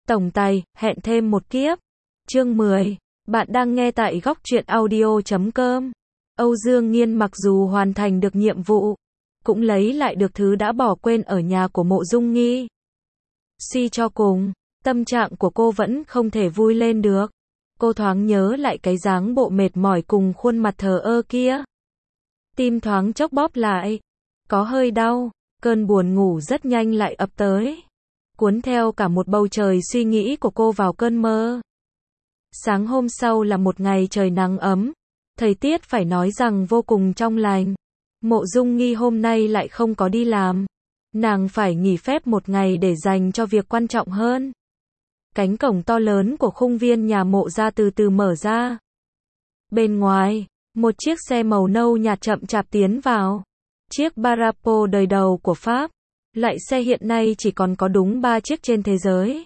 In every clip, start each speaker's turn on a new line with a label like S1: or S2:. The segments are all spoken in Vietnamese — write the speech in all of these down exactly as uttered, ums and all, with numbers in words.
S1: Tổng tài, hẹn thêm một kiếp. Chương mười. Bạn đang nghe tại góc truyện audio chấm com. Âu Dương Nghiên mặc dù hoàn thành được nhiệm vụ, cũng lấy lại được thứ đã bỏ quên ở nhà của Mộ Dung Nghi. Suy cho cùng, tâm trạng của cô vẫn không thể vui lên được. Cô thoáng nhớ lại cái dáng bộ mệt mỏi cùng khuôn mặt thờ ơ kia. Tim thoáng chốc bóp lại, có hơi đau, cơn buồn ngủ rất nhanh lại ập tới, cuốn theo cả một bầu trời suy nghĩ của cô vào cơn mơ. Sáng hôm sau là một ngày trời nắng ấm, thời tiết phải nói rằng vô cùng trong lành. Mộ Dung Nghi hôm nay lại không có đi làm, nàng phải nghỉ phép một ngày để dành cho việc quan trọng hơn. Cánh cổng to lớn của khung viên nhà Mộ gia từ từ mở ra. Bên ngoài, một chiếc xe màu nâu nhạt chậm chạp tiến vào. Chiếc Barapo đời đầu của Pháp. Loại xe hiện nay chỉ còn có đúng ba chiếc trên thế giới.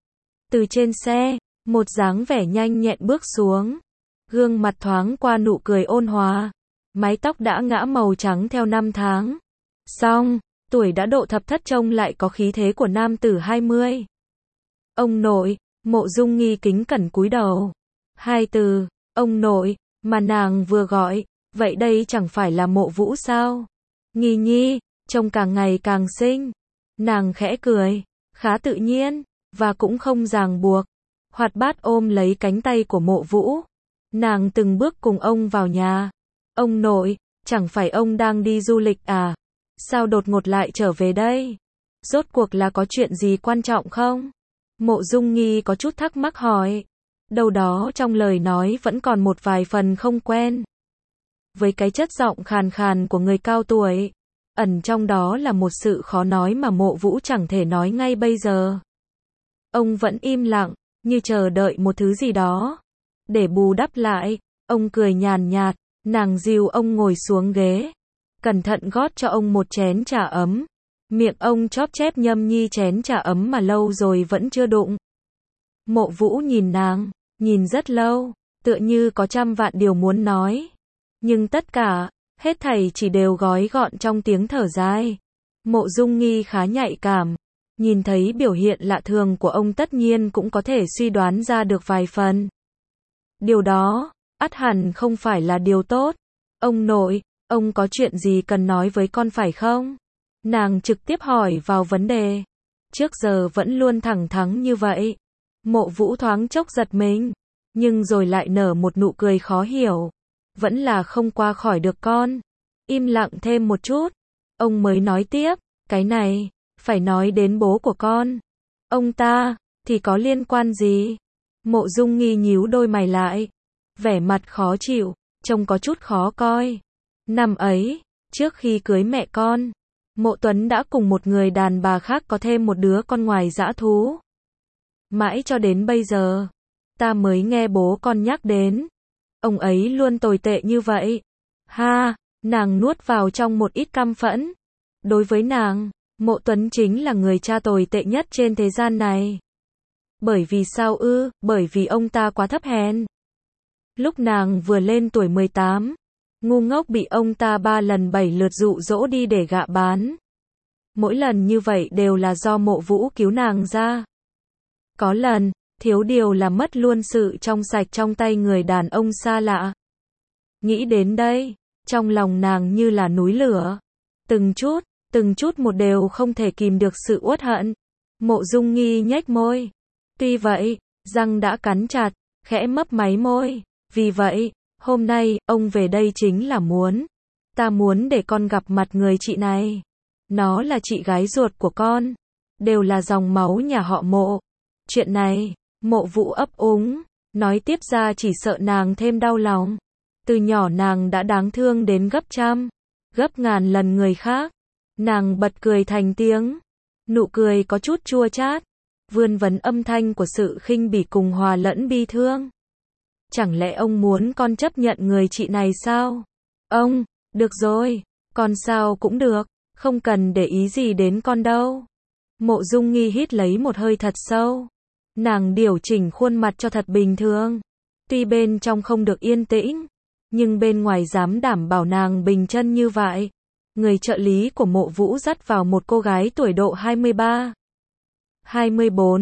S1: Từ trên xe, một dáng vẻ nhanh nhẹn bước xuống. Gương mặt thoáng qua nụ cười ôn hòa. Mái tóc đã ngã màu trắng theo năm tháng. Song, tuổi đã độ thập thất trông lại có khí thế của nam tử hai mươi. Ông nội, Mộ Dung Nghi kính cẩn cúi đầu. Hai từ, ông nội, mà nàng vừa gọi, vậy đây chẳng phải là Mộ Vũ sao? Nghi Nhi, trông càng ngày càng xinh. Nàng khẽ cười, khá tự nhiên, và cũng không ràng buộc. Hoạt bát ôm lấy cánh tay của Mộ Vũ. Nàng từng bước cùng ông vào nhà. Ông nội, chẳng phải ông đang đi du lịch à? Sao đột ngột lại trở về đây? Rốt cuộc là có chuyện gì quan trọng không? Mộ Dung Nghi có chút thắc mắc hỏi. Đâu đó trong lời nói vẫn còn một vài phần không quen. Với cái chất giọng khàn khàn của người cao tuổi, ẩn trong đó là một sự khó nói mà Mộ Vũ chẳng thể nói ngay bây giờ. Ông vẫn im lặng, như chờ đợi một thứ gì đó. Để bù đắp lại, ông cười nhàn nhạt, nàng dìu ông ngồi xuống ghế. Cẩn thận gót cho ông một chén trà ấm. Miệng ông chóp chép nhâm nhi chén trà ấm mà lâu rồi vẫn chưa đụng. Mộ Vũ nhìn nàng, nhìn rất lâu, tựa như có trăm vạn điều muốn nói. Nhưng tất cả, hết thảy chỉ đều gói gọn trong tiếng thở dài. Mộ Dung Nghi khá nhạy cảm, nhìn thấy biểu hiện lạ thường của ông tất nhiên cũng có thể suy đoán ra được vài phần. Điều đó, ắt hẳn không phải là điều tốt. Ông nội, ông có chuyện gì cần nói với con phải không? Nàng trực tiếp hỏi vào vấn đề. Trước giờ vẫn luôn thẳng thắn như vậy. Mộ Vũ thoáng chốc giật mình, nhưng rồi lại nở một nụ cười khó hiểu. Vẫn là không qua khỏi được con. Im lặng thêm một chút, ông mới nói tiếp, cái này, phải nói đến bố của con. Ông ta, thì có liên quan gì? Mộ Dung Nghi nhíu đôi mày lại, vẻ mặt khó chịu, trông có chút khó coi. Năm ấy, trước khi cưới mẹ con, Mộ Tuấn đã cùng một người đàn bà khác có thêm một đứa con ngoài dã thú. Mãi cho đến bây giờ, ta mới nghe bố con nhắc đến. Ông ấy luôn tồi tệ như vậy. Ha, nàng nuốt vào trong một ít căm phẫn. Đối với nàng, Mộ Tuấn chính là người cha tồi tệ nhất trên thế gian này. Bởi vì sao ư? Bởi vì ông ta quá thấp hèn. Lúc nàng vừa lên tuổi mười tám, ngu ngốc bị ông ta ba lần bảy lượt dụ dỗ đi để gạ bán. Mỗi lần như vậy đều là do Mộ Vũ cứu nàng ra. Có lần, thiếu điều là mất luôn sự trong sạch trong tay người đàn ông xa lạ. Nghĩ đến đây, trong lòng nàng như là núi lửa. Từng chút, từng chút một đều không thể kìm được sự uất hận. Mộ Dung Nghi nhếch môi. Tuy vậy, răng đã cắn chặt, khẽ mấp máy môi. Vì vậy, hôm nay, ông về đây chính là muốn. Ta muốn để con gặp mặt người chị này. Nó là chị gái ruột của con. Đều là dòng máu nhà họ Mộ. Chuyện này, Mộ Vũ ấp úng, nói tiếp ra chỉ sợ nàng thêm đau lòng. Từ nhỏ nàng đã đáng thương đến gấp trăm, gấp ngàn lần người khác. Nàng bật cười thành tiếng. Nụ cười có chút chua chát, vươn vấn âm thanh của sự khinh bỉ cùng hòa lẫn bi thương. Chẳng lẽ ông muốn con chấp nhận người chị này sao? Ông, được rồi, con sao cũng được, không cần để ý gì đến con đâu. Mộ Dung Nghi hít lấy một hơi thật sâu. Nàng điều chỉnh khuôn mặt cho thật bình thường. Tuy bên trong không được yên tĩnh, nhưng bên ngoài dám đảm bảo nàng bình chân như vậy. Người trợ lý của Mộ Vũ dắt vào một cô gái tuổi độ hai mươi ba, hai mươi bốn,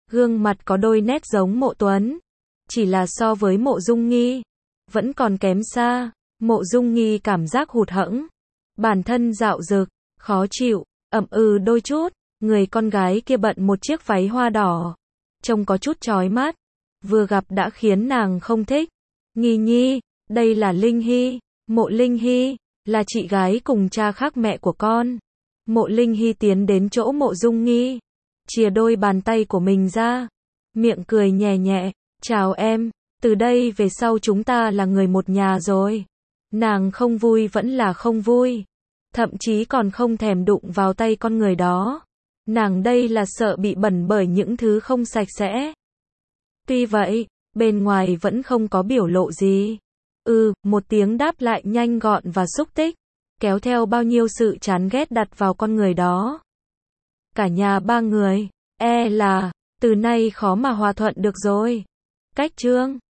S1: Gương mặt có đôi nét giống Mộ Tuấn, chỉ là so với Mộ Dung Nghi, vẫn còn kém xa. Mộ Dung Nghi cảm giác hụt hẫng, bản thân dạo dực, khó chịu, ậm ừ đôi chút. Người con gái kia bận một chiếc váy hoa đỏ, trông có chút chói mắt, vừa gặp đã khiến nàng không thích. Nghi Nhi, đây là Linh Hy. Mộ Linh Hy là chị gái cùng cha khác mẹ của con. Mộ Linh Hy tiến đến chỗ Mộ Dung Nghi, chìa đôi bàn tay của mình ra, miệng cười nhẹ nhẹ, "Chào em, từ đây về sau chúng ta là người một nhà rồi." Nàng không vui vẫn là không vui, thậm chí còn không thèm đụng vào tay con người đó. Nàng đây là sợ bị bẩn bởi những thứ không sạch sẽ. Tuy vậy, bên ngoài vẫn không có biểu lộ gì. Ừ, một tiếng đáp lại nhanh gọn và xúc tích, kéo theo bao nhiêu sự chán ghét đặt vào con người đó. Cả nhà ba người, e là, từ nay khó mà hòa thuận được rồi. Cách chương